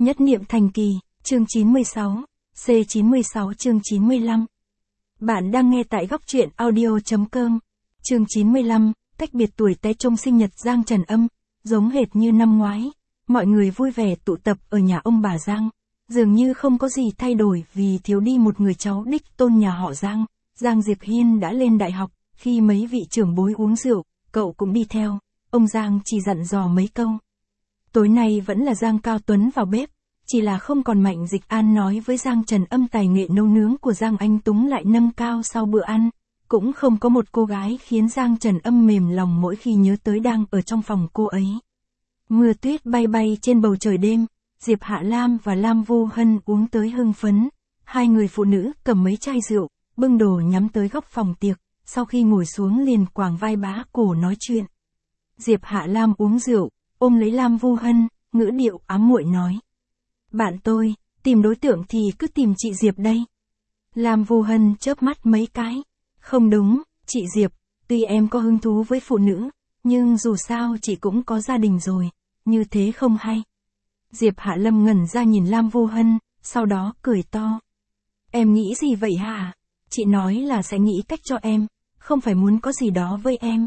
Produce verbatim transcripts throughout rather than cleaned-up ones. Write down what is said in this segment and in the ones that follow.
Nhất niệm thành kỳ, chương chín mươi sáu, C chín mươi sáu chương chín mươi lăm. Bạn đang nghe tại góc truyện audio.com. Chương chín mươi lăm, cách biệt tuổi tác trong sinh nhật Giang Trần Âm, giống hệt như năm ngoái. Mọi người vui vẻ tụ tập ở nhà ông bà Giang. Dường như không có gì thay đổi vì thiếu đi một người cháu đích tôn nhà họ Giang. Giang Diệp Hiên đã lên đại học, khi mấy vị trưởng bối uống rượu, cậu cũng đi theo. Ông Giang chỉ dặn dò mấy câu. Tối nay vẫn là Giang Cao Tuấn vào bếp, chỉ là không còn Mạnh Dịch An nói với Giang Trần Âm tài nghệ nấu nướng của Giang Anh Túng lại nâng cao sau bữa ăn, cũng không có một cô gái khiến Giang Trần Âm mềm lòng mỗi khi nhớ tới đang ở trong phòng cô ấy. Mưa tuyết bay bay trên bầu trời đêm, Diệp Hạ Lam và Lam Vô Hân uống tới hưng phấn, hai người phụ nữ cầm mấy chai rượu, bưng đồ nhắm tới góc phòng tiệc, sau khi ngồi xuống liền quàng vai bá cổ nói chuyện. Diệp Hạ Lam uống rượu, ôm lấy Lam Vô Hân, ngữ điệu ám muội nói. Bạn tôi, tìm đối tượng thì cứ tìm chị Diệp đây. Lam Vô Hân chớp mắt mấy cái. Không đúng, chị Diệp, tuy em có hứng thú với phụ nữ, nhưng dù sao chị cũng có gia đình rồi, như thế không hay. Diệp Hạ Lâm ngẩn ra nhìn Lam Vô Hân, sau đó cười to. Em nghĩ gì vậy hả? Chị nói là sẽ nghĩ cách cho em, không phải muốn có gì đó với em.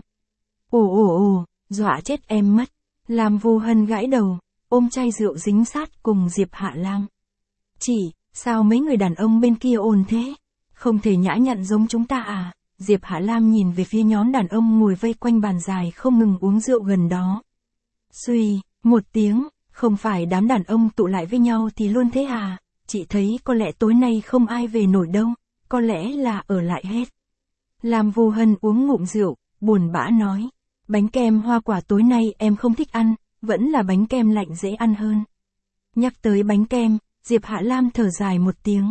Ồ ồ ồ, dọa chết em mất. Lam Vô Hân gãi đầu, ôm chai rượu dính sát cùng Diệp Hạ Lam. Chị, sao mấy người đàn ông bên kia ồn thế? Không thể nhã nhặn giống chúng ta à? Diệp Hạ Lam nhìn về phía nhóm đàn ông ngồi vây quanh bàn dài không ngừng uống rượu gần đó. Xuy, một tiếng, không phải đám đàn ông tụ lại với nhau thì luôn thế à? Chị thấy có lẽ tối nay không ai về nổi đâu, có lẽ là ở lại hết. Lam Vô Hân uống ngụm rượu, buồn bã nói. Bánh kem hoa quả tối nay em không thích ăn, vẫn là bánh kem lạnh dễ ăn hơn. Nhắc tới bánh kem, Diệp Hạ Lam thở dài một tiếng.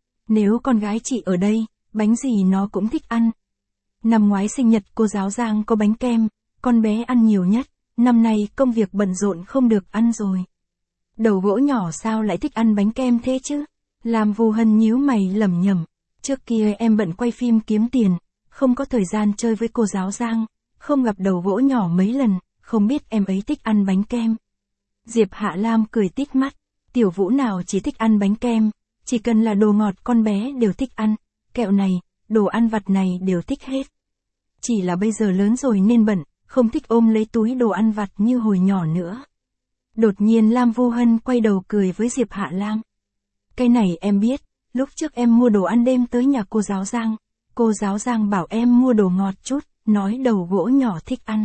Nếu con gái chị ở đây, bánh gì nó cũng thích ăn. Năm ngoái sinh nhật cô giáo Giang có bánh kem, con bé ăn nhiều nhất, năm nay công việc bận rộn không được ăn rồi. Đầu gỗ nhỏ sao lại thích ăn bánh kem thế chứ? Lam Vô Hân nhíu mày lẩm nhẩm. Trước kia em bận quay phim kiếm tiền, không có thời gian chơi với cô giáo Giang, không gặp đầu gỗ nhỏ mấy lần, không biết em ấy thích ăn bánh kem. Diệp Hạ Lam cười tít mắt, Tiểu Vũ nào chỉ thích ăn bánh kem, chỉ cần là đồ ngọt con bé đều thích ăn, kẹo này, đồ ăn vặt này đều thích hết. Chỉ là bây giờ lớn rồi nên bận, không thích ôm lấy túi đồ ăn vặt như hồi nhỏ nữa. Đột nhiên Lam Vô Hân quay đầu cười với Diệp Hạ Lam. Cái này em biết, lúc trước em mua đồ ăn đêm tới nhà cô giáo Giang, cô giáo Giang bảo em mua đồ ngọt chút, nói đầu gỗ nhỏ thích ăn.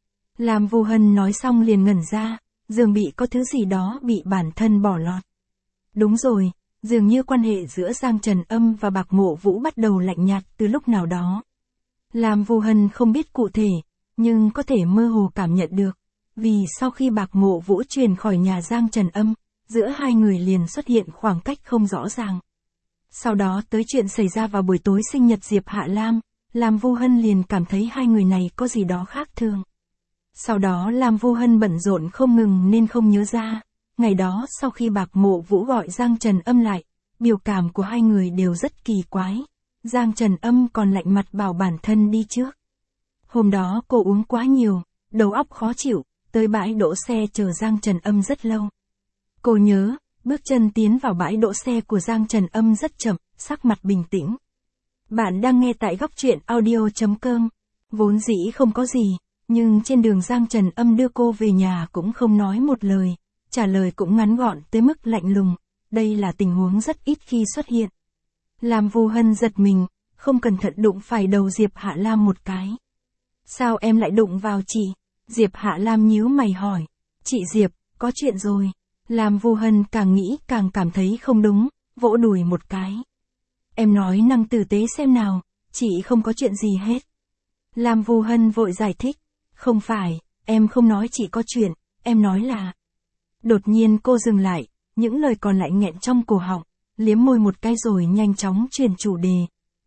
Lam Vô Hân nói xong liền ngẩn ra, dường bị có thứ gì đó bị bản thân bỏ lọt. Đúng rồi, dường như quan hệ giữa Giang Trần Âm và Bạc Mộ Vũ bắt đầu lạnh nhạt từ lúc nào đó. Lam Vô Hân không biết cụ thể, nhưng có thể mơ hồ cảm nhận được, vì sau khi Bạc Mộ Vũ truyền khỏi nhà Giang Trần Âm, giữa hai người liền xuất hiện khoảng cách không rõ ràng. Sau đó tới chuyện xảy ra vào buổi tối sinh nhật Diệp Hạ Lam, Lam Vô Hân liền cảm thấy hai người này có gì đó khác thường. Sau đó Lam Vô Hân bận rộn không ngừng nên không nhớ ra. Ngày đó sau khi Bạc Mộ Vũ gọi Giang Trần Âm lại, biểu cảm của hai người đều rất kỳ quái. Giang Trần Âm còn lạnh mặt bảo bản thân đi trước. Hôm đó cô uống quá nhiều, đầu óc khó chịu, tới bãi đỗ xe chờ Giang Trần Âm rất lâu. Cô nhớ, bước chân tiến vào bãi đỗ xe của Giang Trần Âm rất chậm, sắc mặt bình tĩnh. Bạn đang nghe tại góc truyện audio.com. Vốn dĩ không có gì, nhưng trên đường Giang Trần Âm đưa cô về nhà cũng không nói một lời, trả lời cũng ngắn gọn tới mức lạnh lùng, đây là tình huống rất ít khi xuất hiện. Lam Vô Hân giật mình, không cẩn thận đụng phải đầu Diệp Hạ Lam một cái. Sao em lại đụng vào chị? Diệp Hạ Lam nhíu mày hỏi. Chị Diệp, có chuyện rồi. Lam Vô Hân càng nghĩ càng cảm thấy không đúng, vỗ đùi một cái. Em nói năng tử tế xem nào, chị không có chuyện gì hết. Lam Vô Hân vội giải thích. Không phải, em không nói chị có chuyện, em nói là... Đột nhiên cô dừng lại, những lời còn lại nghẹn trong cổ họng, liếm môi một cái rồi nhanh chóng chuyển chủ đề.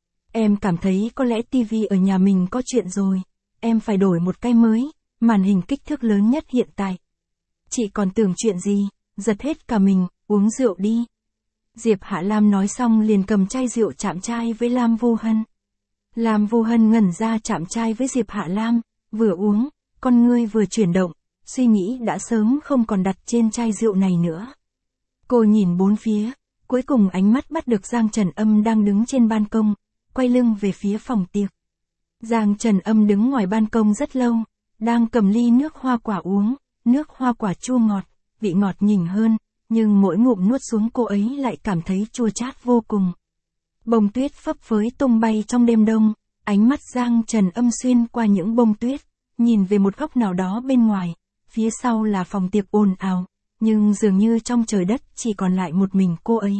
Em cảm thấy có lẽ tivi ở nhà mình có chuyện rồi, em phải đổi một cái mới, màn hình kích thước lớn nhất hiện tại. Chị còn tưởng chuyện gì, giật hết cả mình, uống rượu đi. Diệp Hạ Lam nói xong liền cầm chai rượu chạm chai với Lam Vô Hân. Lam Vô Hân ngẩn ra chạm chai với Diệp Hạ Lam, vừa uống, con ngươi vừa chuyển động, suy nghĩ đã sớm không còn đặt trên chai rượu này nữa. Cô nhìn bốn phía, cuối cùng ánh mắt bắt được Giang Trần Âm đang đứng trên ban công, quay lưng về phía phòng tiệc. Giang Trần Âm đứng ngoài ban công rất lâu, đang cầm ly nước hoa quả uống, nước hoa quả chua ngọt, vị ngọt nhỉnh hơn, nhưng mỗi ngụm nuốt xuống cô ấy lại cảm thấy chua chát vô cùng. Bông tuyết phấp phới tung bay trong đêm đông, ánh mắt Giang Trần Âm xuyên qua những bông tuyết, nhìn về một góc nào đó bên ngoài, phía sau là phòng tiệc ồn ào, nhưng dường như trong trời đất chỉ còn lại một mình cô ấy.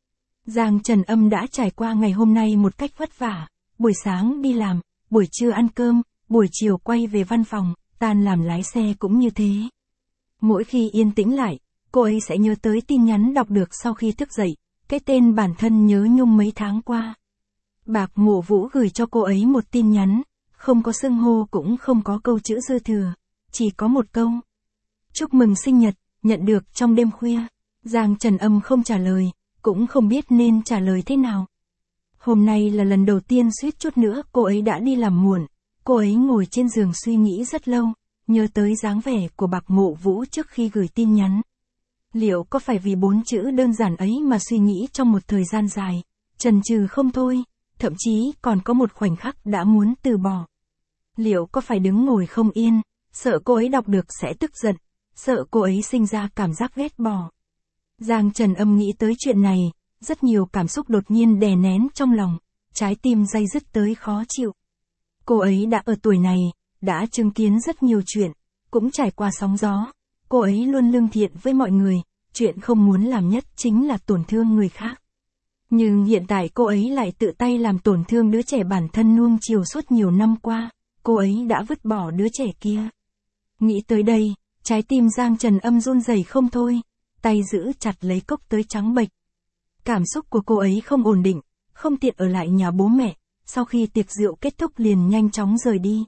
Giang Trần Âm đã trải qua ngày hôm nay một cách vất vả, buổi sáng đi làm, buổi trưa ăn cơm, buổi chiều quay về văn phòng, tan làm lái xe cũng như thế. Mỗi khi yên tĩnh lại, cô ấy sẽ nhớ tới tin nhắn đọc được sau khi thức dậy, cái tên bản thân nhớ nhung mấy tháng qua. Bạc Mộ Vũ gửi cho cô ấy một tin nhắn, không có xưng hô cũng không có câu chữ dư thừa, chỉ có một câu. Chúc mừng sinh nhật, nhận được trong đêm khuya. Giang Trần Âm không trả lời, cũng không biết nên trả lời thế nào. Hôm nay là lần đầu tiên suýt chút nữa cô ấy đã đi làm muộn, cô ấy ngồi trên giường suy nghĩ rất lâu, nhớ tới dáng vẻ của Bạc Mộ Vũ trước khi gửi tin nhắn. Liệu có phải vì bốn chữ đơn giản ấy mà suy nghĩ trong một thời gian dài, chần chừ không thôi, thậm chí còn có một khoảnh khắc đã muốn từ bỏ. Liệu có phải đứng ngồi không yên, sợ cô ấy đọc được sẽ tức giận, sợ cô ấy sinh ra cảm giác ghét bỏ. Giang Trần Âm nghĩ tới chuyện này, rất nhiều cảm xúc đột nhiên đè nén trong lòng, trái tim day dứt tới khó chịu. Cô ấy đã ở tuổi này, đã chứng kiến rất nhiều chuyện, cũng trải qua sóng gió. Cô ấy luôn lương thiện với mọi người, chuyện không muốn làm nhất chính là tổn thương người khác. Nhưng hiện tại cô ấy lại tự tay làm tổn thương đứa trẻ bản thân nuông chiều suốt nhiều năm qua, cô ấy đã vứt bỏ đứa trẻ kia. Nghĩ tới đây, trái tim Giang Trần Âm run rẩy không thôi, tay giữ chặt lấy cốc tới trắng bệch. Cảm xúc của cô ấy không ổn định, không tiện ở lại nhà bố mẹ, sau khi tiệc rượu kết thúc liền nhanh chóng rời đi.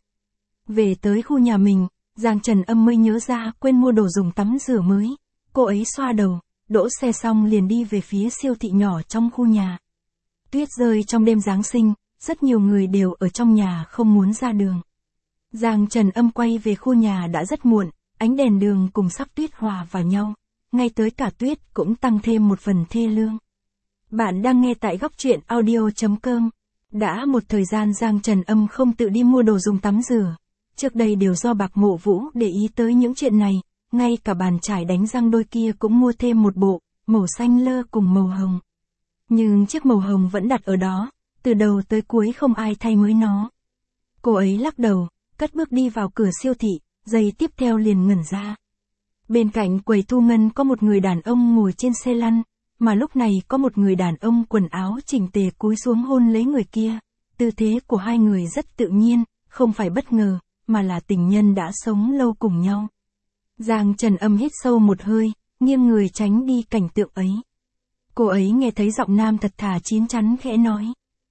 Về tới khu nhà mình, Giang Trần Âm mới nhớ ra quên mua đồ dùng tắm rửa mới. Cô ấy xoa đầu, đỗ xe xong liền đi về phía siêu thị nhỏ trong khu nhà. Tuyết rơi trong đêm Giáng sinh, rất nhiều người đều ở trong nhà không muốn ra đường. Giang Trần Âm quay về khu nhà đã rất muộn, ánh đèn đường cùng sắc tuyết hòa vào nhau, ngay tới cả tuyết cũng tăng thêm một phần thê lương. Bạn đang nghe tại góc truyện audio chấm com. Đã một thời gian Giang Trần Âm không tự đi mua đồ dùng tắm rửa. Trước đây đều do Bạc Mộ Vũ để ý tới những chuyện này, ngay cả bàn chải đánh răng đôi kia cũng mua thêm một bộ, màu xanh lơ cùng màu hồng. Nhưng chiếc màu hồng vẫn đặt ở đó, từ đầu tới cuối không ai thay mới nó. Cô ấy lắc đầu, cất bước đi vào cửa siêu thị, giây tiếp theo liền ngẩn ra. Bên cạnh quầy thu ngân có một người đàn ông ngồi trên xe lăn, mà lúc này có một người đàn ông quần áo chỉnh tề cúi xuống hôn lấy người kia. Tư thế của hai người rất tự nhiên, không phải bất ngờ, mà là tình nhân đã sống lâu cùng nhau. Giang Trần Âm hít sâu một hơi, nghiêng người tránh đi cảnh tượng ấy. Cô ấy nghe thấy giọng nam thật thà chín chắn khẽ nói.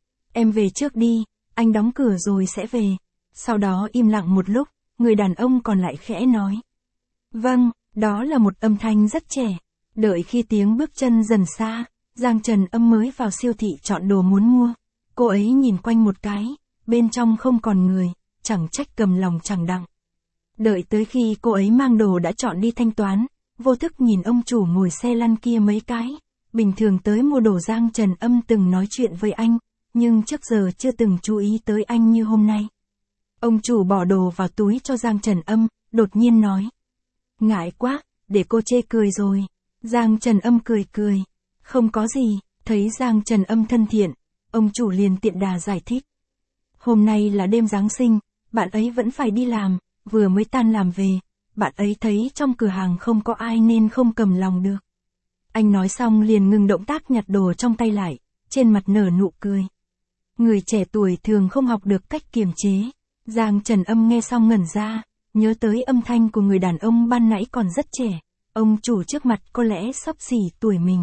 Em về trước đi, anh đóng cửa rồi sẽ về. Sau đó im lặng một lúc, người đàn ông còn lại khẽ nói. Vâng, đó là một âm thanh rất trẻ. Đợi khi tiếng bước chân dần xa, Giang Trần Âm mới vào siêu thị chọn đồ muốn mua. Cô ấy nhìn quanh một cái, bên trong không còn người, chẳng trách cầm lòng chẳng đặng. Đợi tới khi cô ấy mang đồ đã chọn đi thanh toán, vô thức nhìn ông chủ ngồi xe lăn kia mấy cái. Bình thường tới mua đồ Giang Trần Âm từng nói chuyện với anh, nhưng trước giờ chưa từng chú ý tới anh như hôm nay. Ông chủ bỏ đồ vào túi cho Giang Trần Âm, đột nhiên nói. Ngại quá, để cô chê cười rồi. Giang Trần Âm cười cười. Không có gì, thấy Giang Trần Âm thân thiện, ông chủ liền tiện đà giải thích. Hôm nay là đêm Giáng sinh, bạn ấy vẫn phải đi làm, vừa mới tan làm về, bạn ấy thấy trong cửa hàng không có ai nên không cầm lòng được. Anh nói xong liền ngừng động tác nhặt đồ trong tay lại, trên mặt nở nụ cười. Người trẻ tuổi thường không học được cách kiềm chế. Giang Trần Âm nghe xong ngẩn ra, nhớ tới âm thanh của người đàn ông ban nãy còn rất trẻ, ông chủ trước mặt có lẽ xấp xỉ tuổi mình.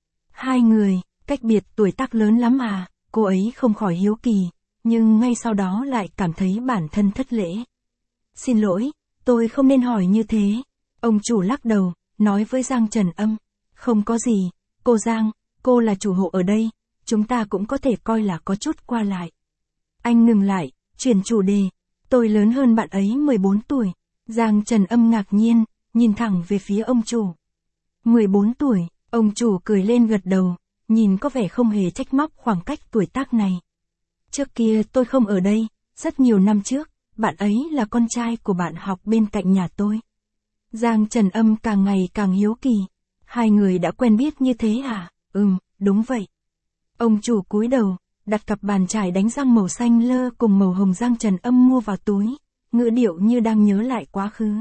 Hai người, cách biệt tuổi tác lớn lắm à, cô ấy không khỏi hiếu kỳ, nhưng ngay sau đó lại cảm thấy bản thân thất lễ. Xin lỗi, tôi không nên hỏi như thế. Ông chủ lắc đầu, nói với Giang Trần Âm. Không có gì, cô Giang, cô là chủ hộ ở đây, chúng ta cũng có thể coi là có chút qua lại. Anh ngừng lại, chuyển chủ đề. Tôi lớn hơn bạn ấy mười bốn tuổi. Giang Trần Âm ngạc nhiên, nhìn thẳng về phía ông chủ. mười bốn tuổi, Ông chủ cười lên gật đầu, nhìn có vẻ không hề trách móc khoảng cách tuổi tác này. Trước kia tôi không ở đây, rất nhiều năm trước, bạn ấy là con trai của bạn học bên cạnh nhà tôi. Giang Trần Âm càng ngày càng hiếu kỳ. Hai người đã quen biết như thế à? Ừm, đúng vậy. Ông chủ cúi đầu, đặt cặp bàn chải đánh răng màu xanh lơ cùng màu hồng Giang Trần Âm mua vào túi, ngữ điệu như đang nhớ lại quá khứ.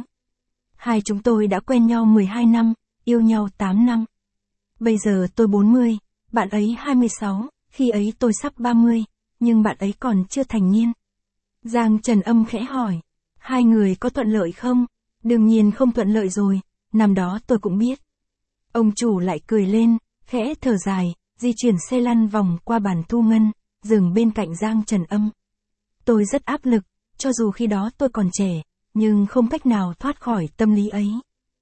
Hai chúng tôi đã quen nhau mười hai năm, yêu nhau tám năm. Bây giờ tôi bốn mươi, bạn ấy hai mươi sáu, khi ấy tôi sắp ba mươi, nhưng bạn ấy còn chưa thành niên. Giang Trần Âm khẽ hỏi, hai người có thuận lợi không? Đương nhiên không thuận lợi rồi, năm đó tôi cũng biết. Ông chủ lại cười lên, khẽ thở dài, di chuyển xe lăn vòng qua bàn thu ngân, dừng bên cạnh Giang Trần Âm. Tôi rất áp lực, cho dù khi đó tôi còn trẻ, nhưng không cách nào thoát khỏi tâm lý ấy.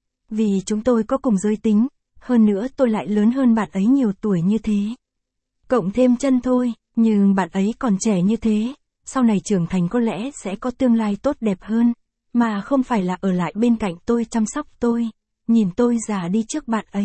Vì chúng tôi có cùng giới tính, hơn nữa tôi lại lớn hơn bạn ấy nhiều tuổi như thế. Cộng thêm chân thôi, nhưng bạn ấy còn trẻ như thế, sau này trưởng thành có lẽ sẽ có tương lai tốt đẹp hơn, mà không phải là ở lại bên cạnh tôi chăm sóc tôi, nhìn tôi già đi trước bạn ấy.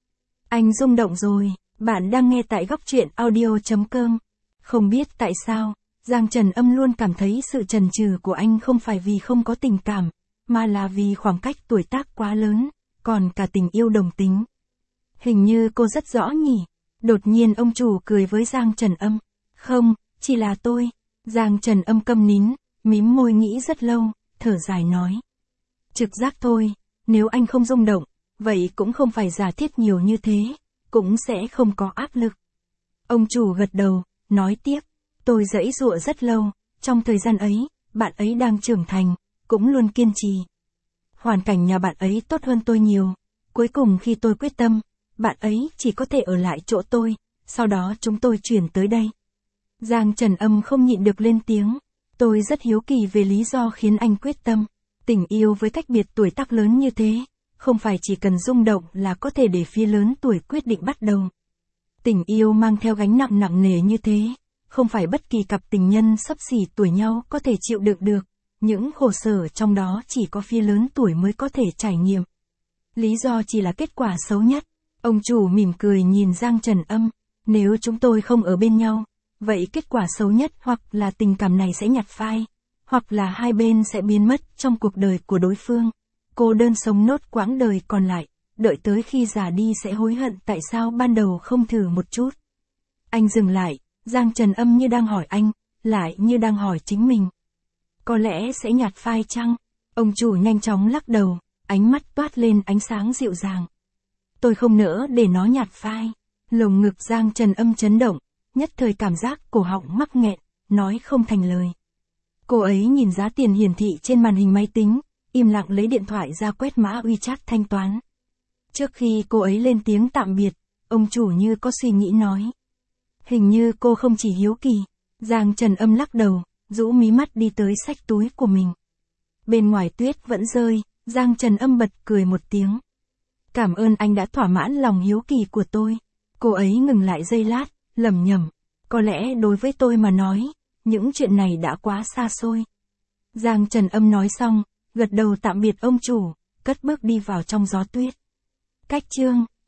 Anh rung động rồi, bạn đang nghe tại góc truyện audio chấm com. Không biết tại sao, Giang Trần Âm luôn cảm thấy sự chần chừ của anh không phải vì không có tình cảm, mà là vì khoảng cách tuổi tác quá lớn, còn cả tình yêu đồng tính. Hình như cô rất rõ nhỉ. Đột nhiên ông chủ cười với Giang Trần Âm. Không, chỉ là tôi. Giang Trần Âm câm nín, mím môi nghĩ rất lâu, thở dài nói. Trực giác thôi, nếu anh không rung động, vậy cũng không phải giả thiết nhiều như thế, cũng sẽ không có áp lực. Ông chủ gật đầu, nói tiếp, tôi giãy giụa rất lâu, trong thời gian ấy, bạn ấy đang trưởng thành, cũng luôn kiên trì. Hoàn cảnh nhà bạn ấy tốt hơn tôi nhiều, cuối cùng khi tôi quyết tâm, bạn ấy chỉ có thể ở lại chỗ tôi, sau đó chúng tôi chuyển tới đây. Giang Trần Âm không nhịn được lên tiếng, tôi rất hiếu kỳ về lý do khiến anh quyết tâm. Tình yêu với cách biệt tuổi tác lớn như thế, không phải chỉ cần rung động là có thể để phía lớn tuổi quyết định bắt đầu. Tình yêu mang theo gánh nặng nặng nề như thế, không phải bất kỳ cặp tình nhân xấp xỉ tuổi nhau có thể chịu đựng được, những khổ sở trong đó chỉ có phía lớn tuổi mới có thể trải nghiệm. Lý do chỉ là kết quả xấu nhất. Ông chủ mỉm cười nhìn Giang Trần Âm, nếu chúng tôi không ở bên nhau, vậy kết quả xấu nhất hoặc là tình cảm này sẽ nhạt phai, hoặc là hai bên sẽ biến mất trong cuộc đời của đối phương. Cô đơn sống nốt quãng đời còn lại, đợi tới khi già đi sẽ hối hận tại sao ban đầu không thử một chút. Anh dừng lại, Giang Trần Âm như đang hỏi anh, lại như đang hỏi chính mình. Có lẽ sẽ nhạt phai chăng? Ông chủ nhanh chóng lắc đầu, ánh mắt toát lên ánh sáng dịu dàng. Tôi không nỡ để nó nhạt phai. Lồng ngực Giang Trần Âm chấn động, nhất thời cảm giác cổ họng mắc nghẹn, nói không thành lời. Cô ấy nhìn giá tiền hiển thị trên màn hình máy tính, im lặng lấy điện thoại ra quét mã WeChat thanh toán. Trước khi cô ấy lên tiếng tạm biệt, ông chủ như có suy nghĩ nói. Hình như cô không chỉ hiếu kỳ. Giang Trần Âm lắc đầu, rũ mí mắt đi tới xách túi của mình. Bên ngoài tuyết vẫn rơi, Giang Trần Âm bật cười một tiếng. Cảm ơn anh đã thỏa mãn lòng hiếu kỳ của tôi. Cô ấy ngừng lại giây lát, lẩm nhẩm. Có lẽ đối với tôi mà nói, những chuyện này đã quá xa xôi. Giang Trần Âm nói xong, gật đầu tạm biệt ông chủ, cất bước đi vào trong gió tuyết. Cách chương